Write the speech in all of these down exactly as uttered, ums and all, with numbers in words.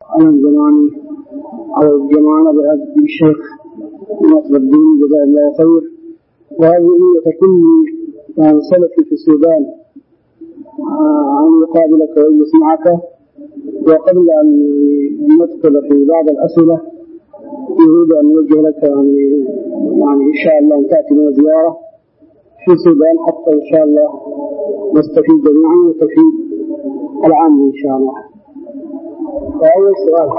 على الجمعاني على الجمعانة بهذا الشيخ ناصر الدين جزاه الله خير. وهذه تكون عن سلفي في السودان أن يقابلك ويسمعك. وقبل أن ندخل في بعض الأسئلة يريد أن نوجه لك يعني, يعني إن شاء الله أن تأتي لنا زيارة في السودان حتى إن شاء الله نستفيد جميعا وتفيد العام إن شاء الله. فأول سؤال: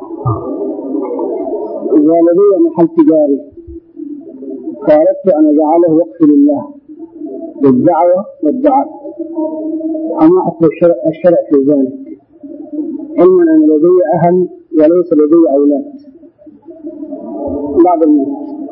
إذا لدي محل تجاري فأردت أن أجعله وقف لله بالدعوة والدعاء، أما حكم الشرع, الشرع في ذلك؟ علما أن لدي أهل وليس لدي أولاد بعد الموت.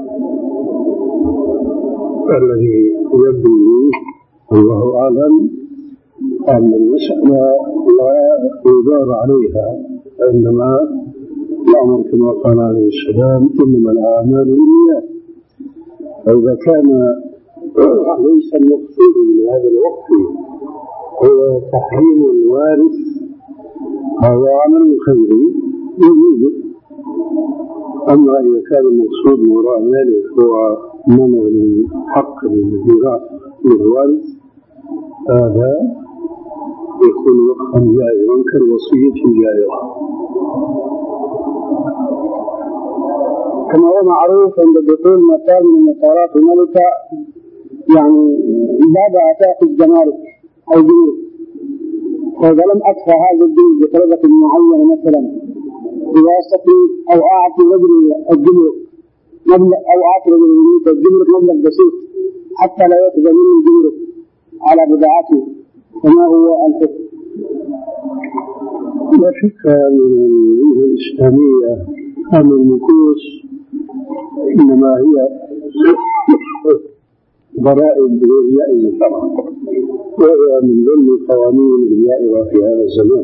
الذي يبدو لي الله أعلم أن المسألة لا يدار عليها، إنما الأمر كما قال عليه السلام: إنما الأعمال بالنيات. فإذا كان ليس المقصود من هذا الوقت هو تحريم الوارث، هذا عمل خيري يجوز. أما إذا كان المقصود من وراء ذلك هو منع الحق للميراث للوارث، هذا يكون وقفا جائزا كالوصية الجائزة. كما هو معروف عند دخول مكان من مطارات الملكة يعني بعد تأخذ جمارك أو جنود، فإذا لم أدفع هذا الجنود بطلبة معينة مثلا بواسطة أو أعطي رجل الجمرك مبلغ أو أعطي رجل الجمرك مبلغ بسيط حتى لا يأخذ منه الجمرك على بضاعته، فما هو الحكم؟ لا شك أن الوجهة الإسلامية أن المكوس إنما هي ضرائب غير جائزة طبعا، وهي من ضمن القوانين الجائزة في هذا الزمان.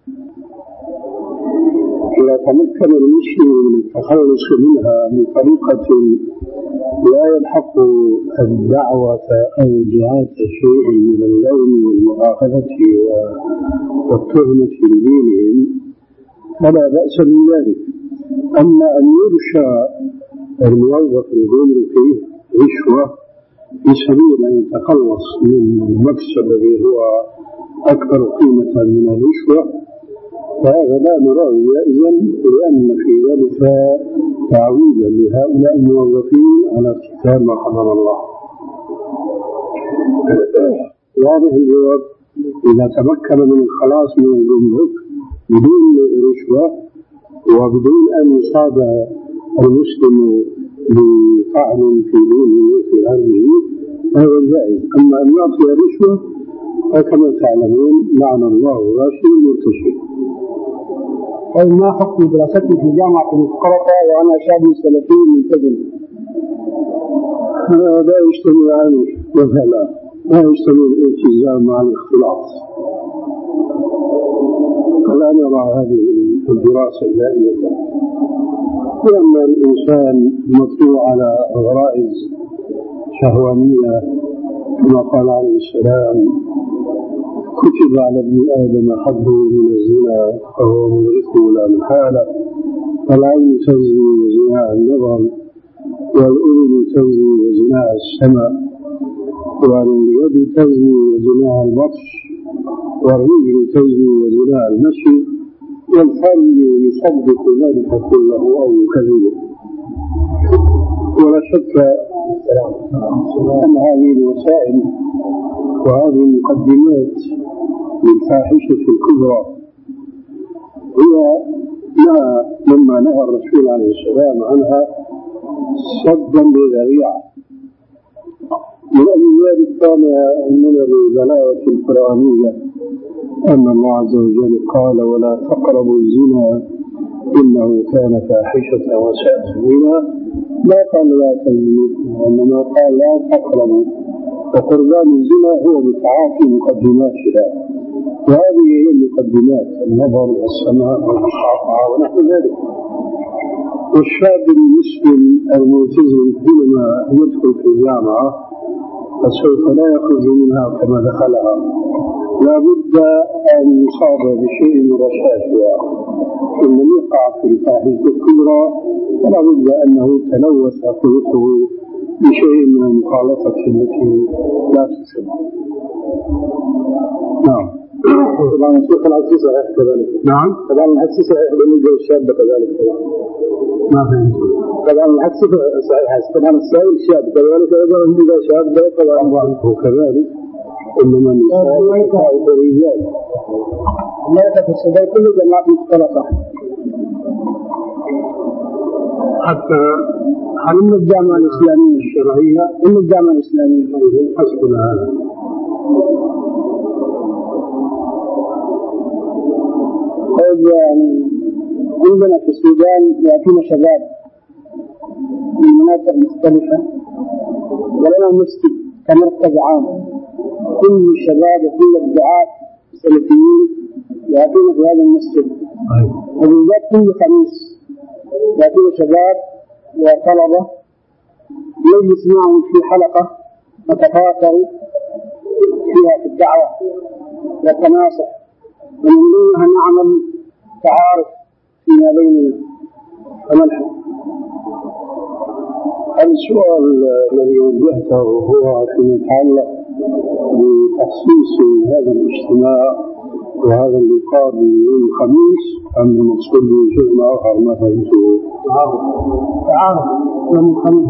إذا تمكن المسلم من التخلص منها بطريقة لا يلحق الدعوة أو الدعاة شيء من اللوم والمؤاخذة والتهمة لدينهم فلا بأس من ذلك. أما أن يرشى الموظف الجمركي رشوة في سبيل أن يتخلص من المكسب الذي هو أكثر قيمة من الرشوة، فهذا لا نراه جائزا، لأن في ذلك تعويضا لهؤلاء الموظفين على ارتكاب ما حرم الله. واضح الجواب. إذا تمكن من الخلاص من الجمرك بدون رشوة وبدون أن يصاب المسلم بطعن في دينه وفي أرضه هذا جائز. أما أن يعطي رشوة فكما تعلمون لعن الله الراشي والمرتشي. ما حكم دراستي في جامعة مسقطة وأنا شاب سلفي ملتزم؟ هذا يجتمعان مثلا، لا يجتمع الالتزام مع الاختلاط. فلا نرى هذه الدراسة جائزة، لأن الإنسان مطلوع على غرائز شهوانية كما قال عليه السلام: كتب على ابن آدم حظه من الزنا فهو مدركه لا محالة. فالعين تزني وزناء النظر، والأذن تزني وزناء السمع، واليد تزني وزناء البطش، والرجل تزني وزناء المشي، والفرج يصدق ذلك كله أو يكذبه. ولا شك أن هذه الوسائل وهذه المقدمات للفاحشة الكبرى هي مما نهى الرسول عليه السلام عنها صدا بذريعة. من أجل ذلك كان من البلاغة القرآنية أن الله عز وجل قال: ولا تقربوا الزنا إنه كان فاحشة وساء سبيلا. لا قال لا تزنوا، وإنما قال لا تقربوا، وقربان الزنا هو بتعاطي مقدماتها، وهذه هي المقدمات: النظر والسماع والمشاقة ونحو ذلك. والشاب المسلم الملتزم حينما يدخل في الجامعة فسوف لا يخرج منها كما دخلها، لا بد أن يصاب بشيء من رشاشها إن لم يقع في الفاحشة الكبرى فلا بد أنه تلوث خلقه بشيء من المخالطة التي لا تسمع. نعم. طبعا الشيخ العكس صحيح كذلك. نعم. طبعا العكس صحيح بالنسبة للشاب كذلك. ما فهمت. طبعا العكس صحيح. طبعا السائل الشاب كذلك أيضا إذا شاب طبعا هو كذلك. إنما النساء والرجال. الملكة في السودان كل جماعات مختلطة. حتى حلم الجامعة الإسلامية الشرعية إن الجامعة الإسلامية حسبنا هذا. طيب يعني عندنا في السودان يأتينا شباب من مناطق مختلفة ولنا مسجد كمركز عام كل الشباب وكل الدعاة السلفيين يأتون في هذا المسجد وبالذات كل خميس يأتون شباب وطلبة يجلس معهم في حلقة نتفاكر فيها في الدعوة والتناصح ومن ضمنها نعمل تعارف فيما بيننا ونلحق. السؤال الذي وجهته هو فيما يتعلق بتخصيص هذا الاجتماع وهذا اللقاء بيوم الخميس أم المقصود بشيء آخر ما فهمته؟ تعارف تعارف يوم الخميس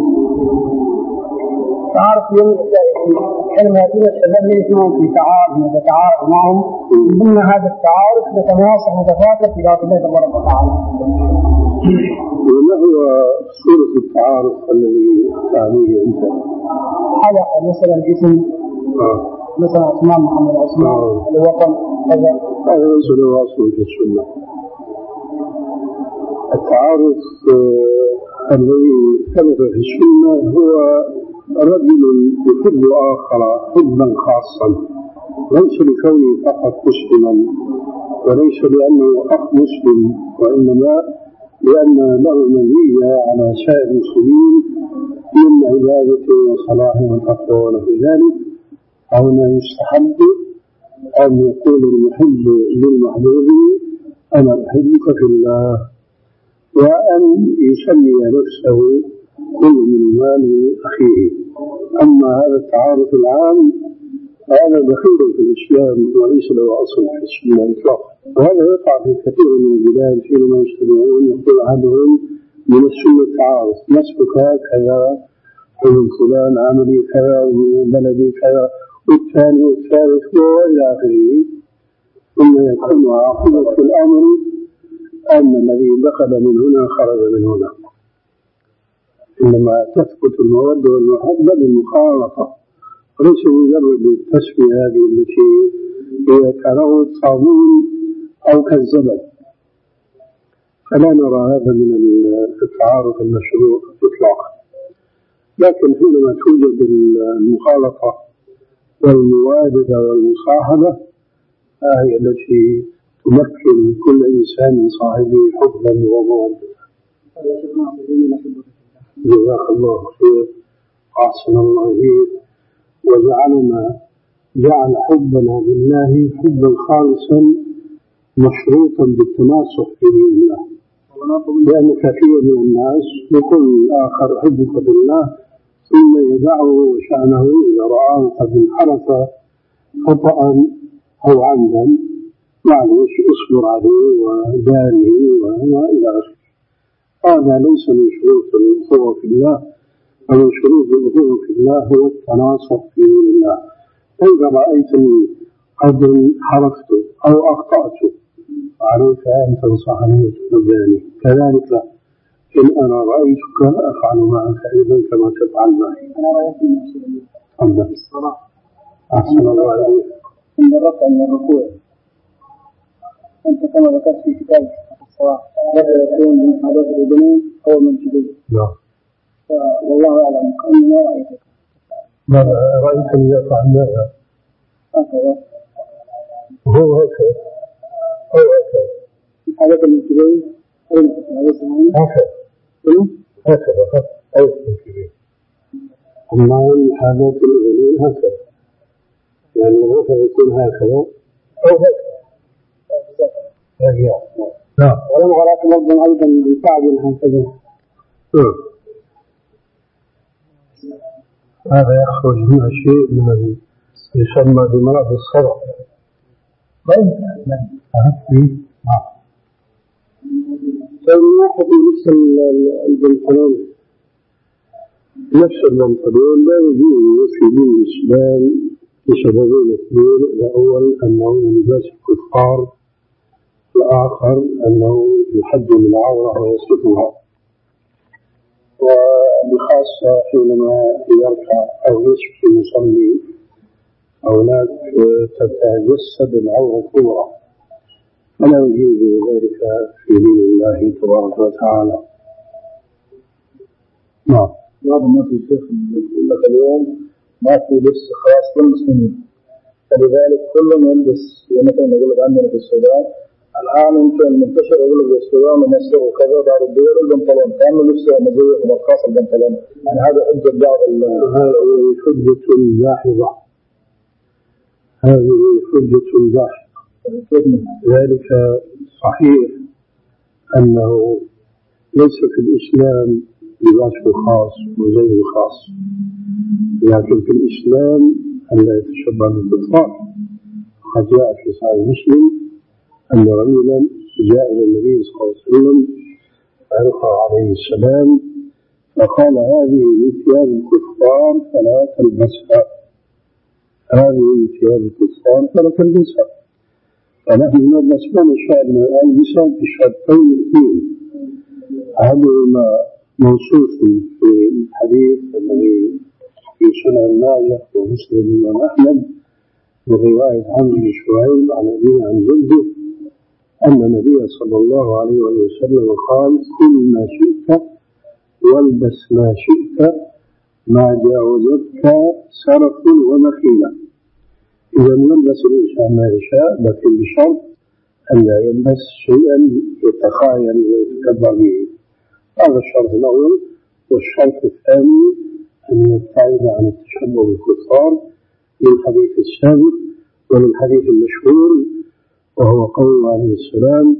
تعارف يوم حينما يأتون الشباب يجلسون في تعارف نتعارف معهم ضمن هذا التعارف نتناصح ونتفاكر في ذات الله تبارك وتعالى. وما هو صورة التعارف الذي تعنيه أنت؟ حلقة مثلا اسم آه. مثلا عثمان محمد عثمان آه. الوطن كذا. هذا ليس له أصل في السنة. التعارف آه الذي ثبت في السنة هو رجل يحب آخر حبا خاصا ليس لكونه فقط مسلما وليس لأنه أخ مسلم وإنما لأن له مزية على سائر المسلمين من عبادته وصلاحه وتقوى ونحو ذلك. هنا يستحب أن يقول المحب للمحبوب أنا أحبك في الله وأن يسمي نفسه كل من مال أخيه. أما هذا التعارف العام هذا دخيل في الإسلام وليس له أصل في السنة إطلاقا. وهذا يقع في كثير من البلاد حينما يجتمعون يقول أحدهم من السنة التعارف نسبك كذا ومن فلان عملي كذا ومن بلدي كذا والثاني والثالث وإلى آخره. ثم يكون عاقبة الأمر أن الذي دخل من هنا خرج من هنا. إنما تثبت المودة والمحبة بالمخالطة وليس مجرد التسوية هذه التي هي كنوع الصابون أو كالزبد. فلا نرى هذا من التعارف المشروع إطلاقا. لكن حينما توجد المخالطة والموادة والمصاحبة هي التي تمكن كل إنسان من صاحبه حبا ومودة. جزاك الله خير أحسن الله إليك وجعلنا جعل حبنا لله حبا خالصا مشروطا بالتناصح في دين الله. لأن كثير من الناس يقول الآخر أحبك بالله ثم يدعه وشأنه إذا رآه قد انحرف خطأ أو عمدا معلش اصبر عليه وداره وإلى آخره. هذا ليس من شروط الأخوة في الله. ومن شروط الأخوة في الله هو التناصح في دين الله. إذا رأيتني قد انحرفت أو أخطأت عليك أن تنصحني وتنبهني كذلك إن أنا رأيتك أفعل معك أيضا كما تفعل معي. أنا رأيت من الحمد لله الصلاة أحسن الله عليك عند الرفع من الركوع. أنت كما ذكرت في كتابك الصلاة لا يكون من حدث الأذنين أو من جديد. نعم. والله أعلم أني ما رأيتك. ماذا رأيتني أفعل ماذا؟ هكذا. هو هكذا. هو هكذا. حدث من جديد أين هكذا؟ هكذا. هكذا. أو من جديد. أما حالات الأذنين هكذا. يعني الرفع يكون هكذا أو هكذا. رجع. نعم. ولم ولكن أيضا أيضا يتعجل هكذا. هذا يخرج منها شيء من يسمى بمرض الصدع. طيب نعم. فالواحد نفس البنطلون نفس البنطلون لا يجوز في دين الإسلام لسببين اثنين. الأول أنه لباس الكفار، والآخر أنه يحجم العورة ويصفها، وبخاصة حينما يركع أو يسجد يصلي هناك تتجسد العورة الكبرى، فلا يجوز ذلك في دين الله تبارك وتعالى. نعم. بعض الناس الشيخ يقول لك اليوم ما في لبس خاص للمسلمين، فلذلك كل ما يلبس مثلا يقول لك عندنا في السودان الآن يمكن منتشر يقول لك السودان ومصر وكذا بعض الدول البنطلون كانوا لبسه مزيف ومرخص البنطلون، يعني هذا حجة بعض هذه حجة جاحظة، هذه حجة جاحظة. ذلك صحيح أنه ليس في الإسلام لباس خاص وزي خاص، لكن في الإسلام أن لا يتشبه بالكفار. قد جاء في صحيح مسلم أن رجلا جاء إلى النبي صلى الله عليه وسلم فألقى عليه السلام فقال هذه من ثياب الكفار فلا تلبسها، هذه من ثياب الكفار فلا تلبسها. فنحن نلبس ما نشاء من الألبسة بشرطين اثنين، أحدهما موصوف في الحديث الذي في سنن ماجه ومسلم الإمام أحمد برواية عمرو بن شعيب عن أبيه عن جده أن النبي صلى الله عليه وسلم قال كل ما شئت والبس ما شئت ما جاوزتك سرف ومخيلة. إذا يلبس الإنسان ما يشاء لكن بشرط أن لا يلبس شيئا يتخايل ويتكبر به، هذا الشرط الأول. والشرط الثاني أن يبتعد عن التشبه بالكفار للحديث السابق وللحديث المشهور وهو قول عليه السلام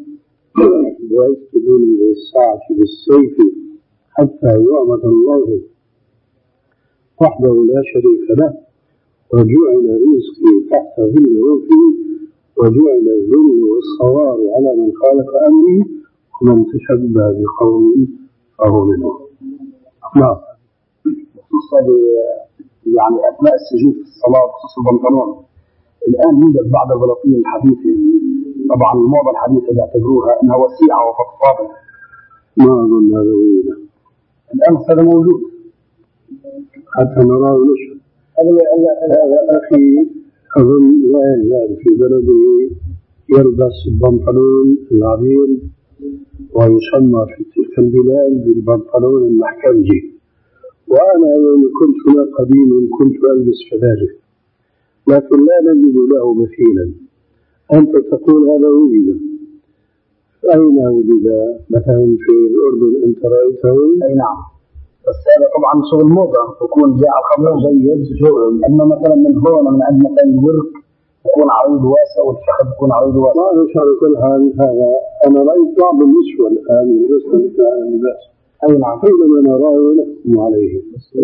ويكتبون إلى الساعة بالسيف حتى يعبد الله وحده لا شريك له وجعل رزقي تحت ظل روحي وجعل الذل والصوار على من خالف أمري ومن تشبه بقوم فهو منهم. نعم. خصوصا يعني أثناء السجود في الصلاة خصوص البنطلون الآن يوجد بعض الغلطين الحديثة، طبعا الموضة الحديثة بيعتبروها أنها وسيعة وفضفاضة. ما أظن هذا وينه الآن هذا موجود حتى نراه نشر. هذا أخي أظن لا يزال في بلده يلبس البنطلون العريض ويسمى في تلك البلاد بالبنطلون المحكمجي، وأنا يوم كنت هنا قديما كنت ألبس كذلك، لكن لا نجد له مثيلا. أنت تقول هذا وجد، أين وجد؟ مثلا في الأردن أنت رأيته؟ أي نعم، بس هذا طبعا شغل موضة يكون جاء الخمر جيد شغل، أما مثلا من هون من عند مثلا الورك يكون عريض واسع والفخذ يكون عريض واسع. ما نشعر كل حال هذا. أنا رأيت بعض النسوة الآن يلبسون مثل هذا اللباس. أي نعم. حينما نراه نحكم عليه.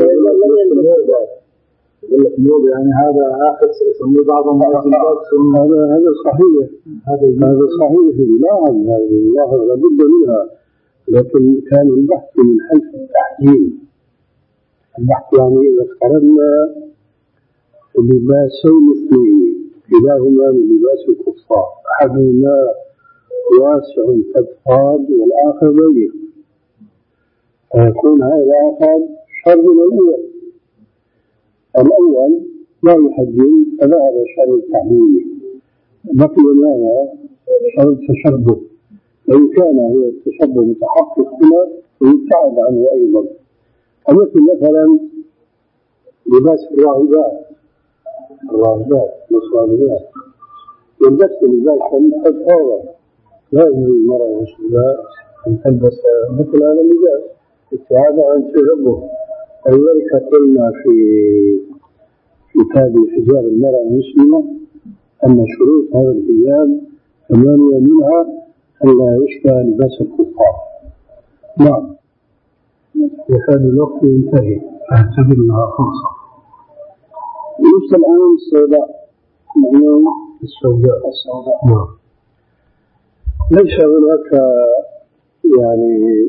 يقول لك موضة يعني هذا آخر يسميه بعضهم هذا هذا صحيح. هذا هذا صحيح. لا هذه الله لابد منها، لكن كان البحث من حيث التحجيم. البحث يعني إذا افترضنا لباسين اثنين كلاهما من لباس الكفار، أحدهما واسع فضفاض والآخر ضيق، فيكون هذا الآخر شر من الأول. الأول لا يحجم فذهب شر التحجيم، بقي هذا شر التشبه، وإن كان هو التشبه متحقق هنا ويبتعد عنه أيضا. مثل مثلا لباس الراهبات الراهبات والصالحات يلبس لباسا فضفاضا، لا يجوز المرأة المسلمة أن تلبس مثل هذا اللباس ابتعادا عن تشبه. ولذلك قلنا في كتاب حجاب المرأة المسلمة أن شروط هذا الحجاب ثمانية، منها ألا يشبه لباس الكفار. نعم. وهذا الوقت ينتهي، أعتبر لها فرصة. لبس الآن السوداء، السوداء السوداء نعم. ليس هناك يعني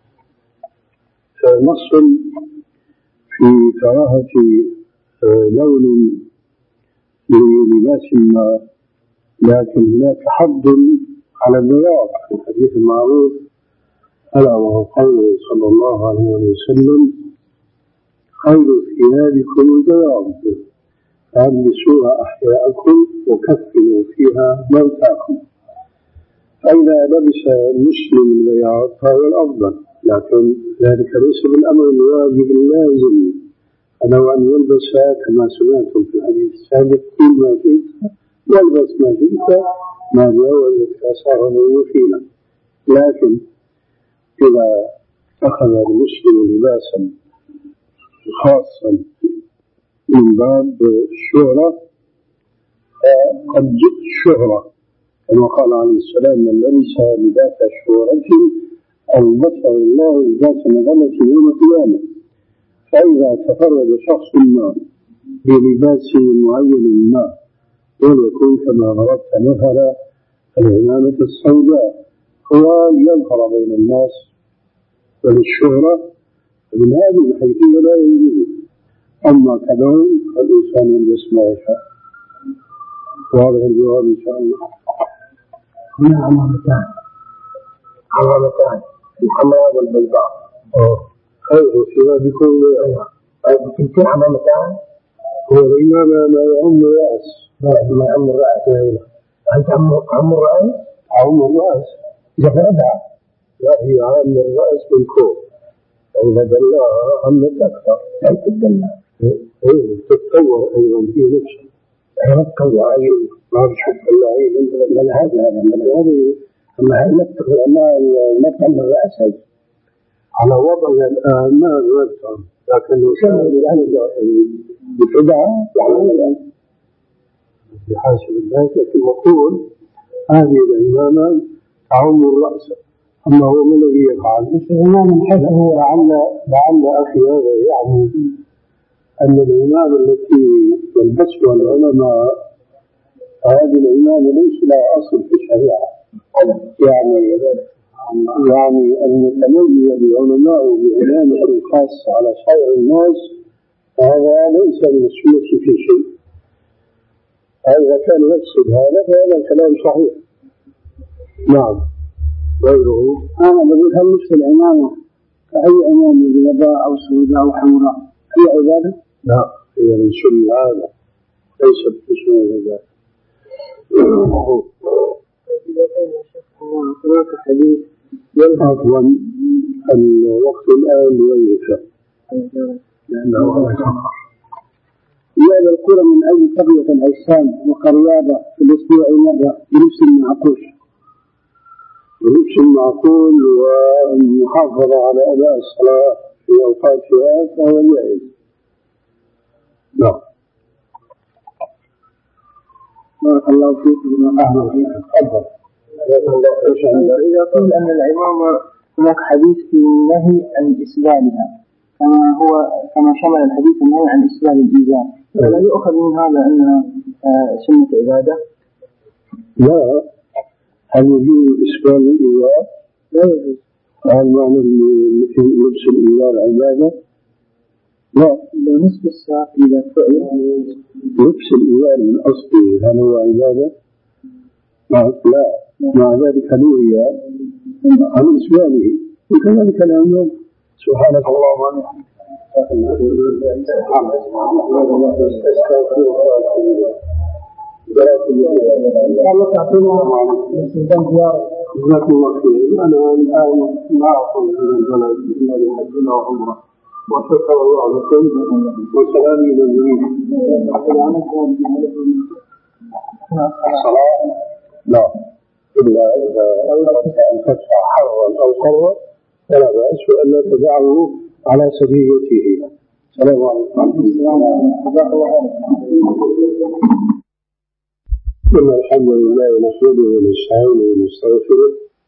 نص في كراهة لون للباس ما، لكن هناك حد على البياض في الحديث المعروف ألا وهو قوله صلى الله عليه وسلم: خير ثيابكم البياض فألبسوها أحياءكم وكفنوا فيها موتاكم. فإذا لبس المسلم البياض فهو الأفضل، لكن ذلك ليس بالأمر الواجب اللازم. فلو أن يلبس كما سمعتم في الحديث السابق كل ما جئت يلبس ما جئت ما جاوزت صار وفيلا، لكن إذا أخذ المسلم لباسا خاصا من باب الشهرة فقد جئت الشهرة، كما قال عليه السلام: من لبس لباس شهرة ألبسه الله لباس مذلة يوم القيامة. فإذا تفرد شخص ما بلباس معين ما، وليكن كما ضربت مثلا العمامة السوداء، هو يظهر بين الناس وللشهرة، من هذه الحيثية لا يجوز. أما كلون فالإنسان يلبس ما يشاء. واضح الجواب إن شاء الله. هنا عمامتان عمامتان الحمراء والبيضاء. خير ثيابكم كنتين عمامتان. هو الإمام ما يعم الرأس، ما يعم الرأس. أنت عم الرأس؟ عم الرأس جفردها. لا، هي عام الرأس من فوق، فإذا دلاها عمت أكثر. لا تدلها. إيه تتطور أيضا في نفسه. أنا تتطور أيضا. ما بشوف الله من من هذا هذا من هذه. أما هاي نتقل ما ما تعم الرأس هاي. على وضعها الآن ما أغلبتها، لكن لو كان الآن بتدعى يعني الآن بحاسب الناس، لكن مقول هذه الإمامة تعم الرأس. أما هو من الذي يفعل؟ الإمام الحسن لعل لعل أخي هذا يعني أن الإمام التي يلبسها العلماء هذه الإمامة ليس لها أصل في الشريعة. يعني يعني أن يتميز العلماء بعلامة خاصة على سائر الناس هذا ليس من السنة في شيء. إذا كان يقصد هذا فهذا الكلام صحيح. نعم. غيره أنا بقول هل نفس العمامة كأي عمامة بيضاء أو سوداء أو حمراء هي عبادة؟ لا، هي من سنة هذا، ليست بسنة العبادة. هناك حديث عفوا الوقت الآن لغيرك لأنه على سفر. يأتي القرى من أي قرية الأجسام وكرياضة في الأسبوع مرة بنفس المعقول بنفس المعقول والمحافظة على أداء الصلاة في أوقاتها فهو جائز. نعم. بارك الله فيك بما أعلم فيك. أفضل. إذا قيل أن العمامة هناك حديث في النهي عن إسبالها كما هو كما شمل الحديث النهي عن إسبال الإزار، فلا يؤخذ من هذا أنها سنة عبادة؟ لا، هل يجوز إسبال الإزار؟ لا يجوز. هل معنى لبس الإزار عبادة؟ لا. لو نصف الساق إذا فعل لبس الإزار من أصله هل هو عبادة؟ لا، مع ذلك نهي عن إسباله، وكذلك العمام. سبحانك اللهم وبحمدك الله تعطينا استخدام زيارة. جزاكم الله خير. أنا الآن ما أعطي من البلد إلا لحجنا وعمرة، وشكر الله لكم وسلام إلى الجميع. الصلاة لا، إلا إذا أردت أن تدفع حرا أو قرا فلا بأس، وألا تدعه على سبيلته. السلام عليكم. إن الحمد لله نحمده ونستعينه ونستغفره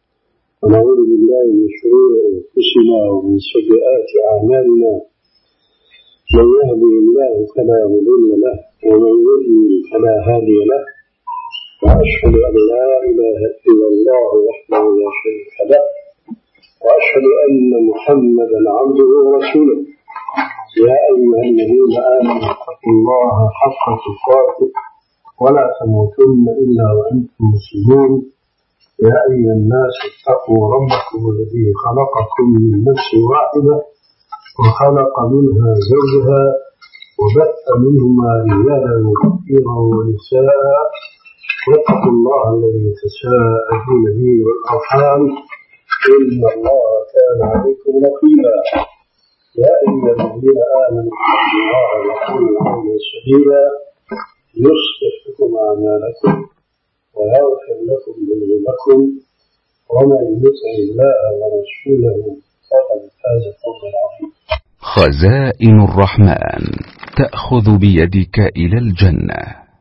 ونعوذ بالله من شرور أنفسنا ومن سيئات أعمالنا، من يهده الله فلا مضل له ومن يضلل فلا هادي له، وأشهد أن لا إله إلا الله وحده لا شريك له، وأشهد أن محمدا عبده ورسوله. يا أيها الذين آمنوا اتقوا الله حق تقاته ولا تموتن إلا وأنتم مسلمون. يا أيها الناس اتقوا ربكم الذي خلقكم من نفس واحدة وخلق منها زوجها وبث منهما رجالا كثيرا ونساء، واتقوا الله الذي تساءلون به والأرحام إن الله كان عليكم رقيبا. يا أيها الذين آمنوا اتقوا الله وقولوا قولا سديدا يصلح لكم أعمالكم ويغفر لكم ذنوبكم، ومن يطع الله ورسوله فقد فاز فوزا عظيما. خزائن الرحمن تأخذ بيدك إلى الجنة.